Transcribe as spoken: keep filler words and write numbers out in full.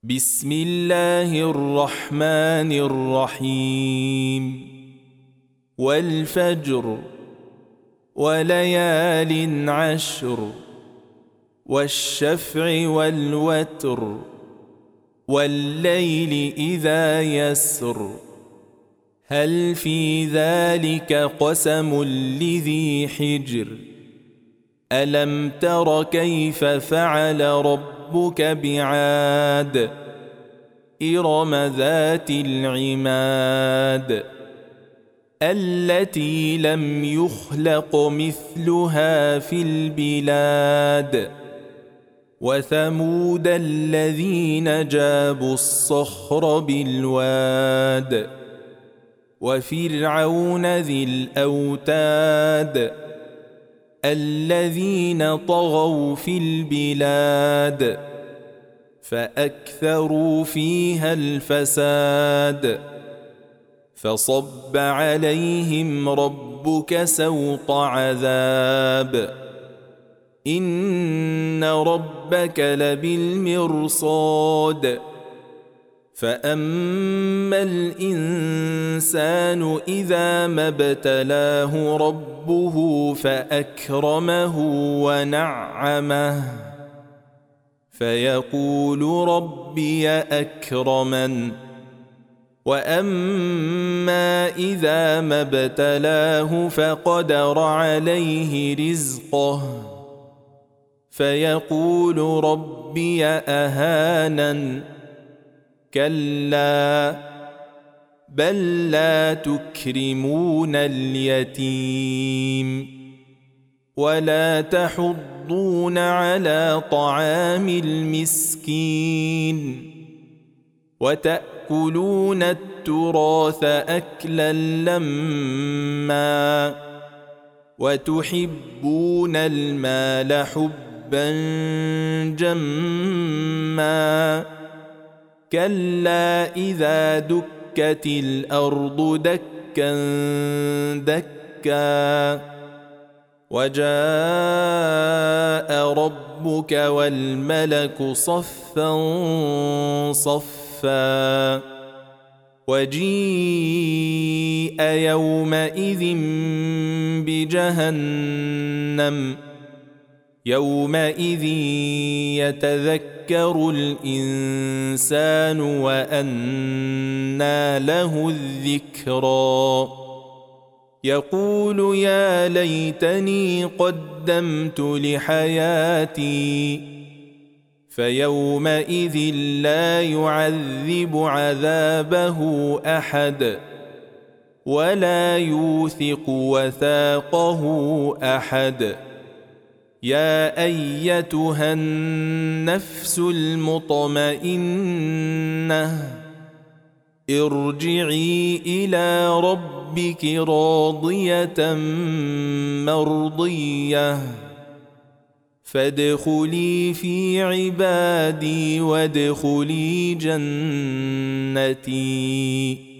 بسم الله الرحمن الرحيم والفجر وليال عشر والشفع والوتر والليل إذا يسر هل في ذلك قسم لذي حجر ألم تر كيف فعل ربك بعاد إرم ذات العماد التي لم يخلق مثلها في البلاد وثمود الذين جابوا الصخر بالواد وفرعون ذي الأوتاد الذين طغوا في البلاد فأكثروا فيها الفساد فصب عليهم ربك سوط عذاب إن ربك لبالمرصاد فأما الإنسان إذا ما ابتلاه ربه فأكرمه ونعمه فيقول ربي أكرمن وأما إذا ما ابتلاه فقدر عليه رزقه فيقول ربي أهانن كلا بل لا تكرمون اليتيم ولا تحضون على طعام المسكين وتأكلون التراث أكلا لما وتحبون المال حبا جما كلا إذا دكت الأرض دكا دكا وجاء ربك والملك صفا صفا وجيء يومئذ بجهنم يومئذ يتذكر الإنسان وأنى له الذكرى يقول يا ليتني قدمت لحياتي فيومئذ لا يعذب عذابه أحد ولا يوثق وثاقه أحد يا أيتها النفس المطمئنة ارجعي إلى ربك راضية مرضية فادخلي في عبادي وادخلي جنتي.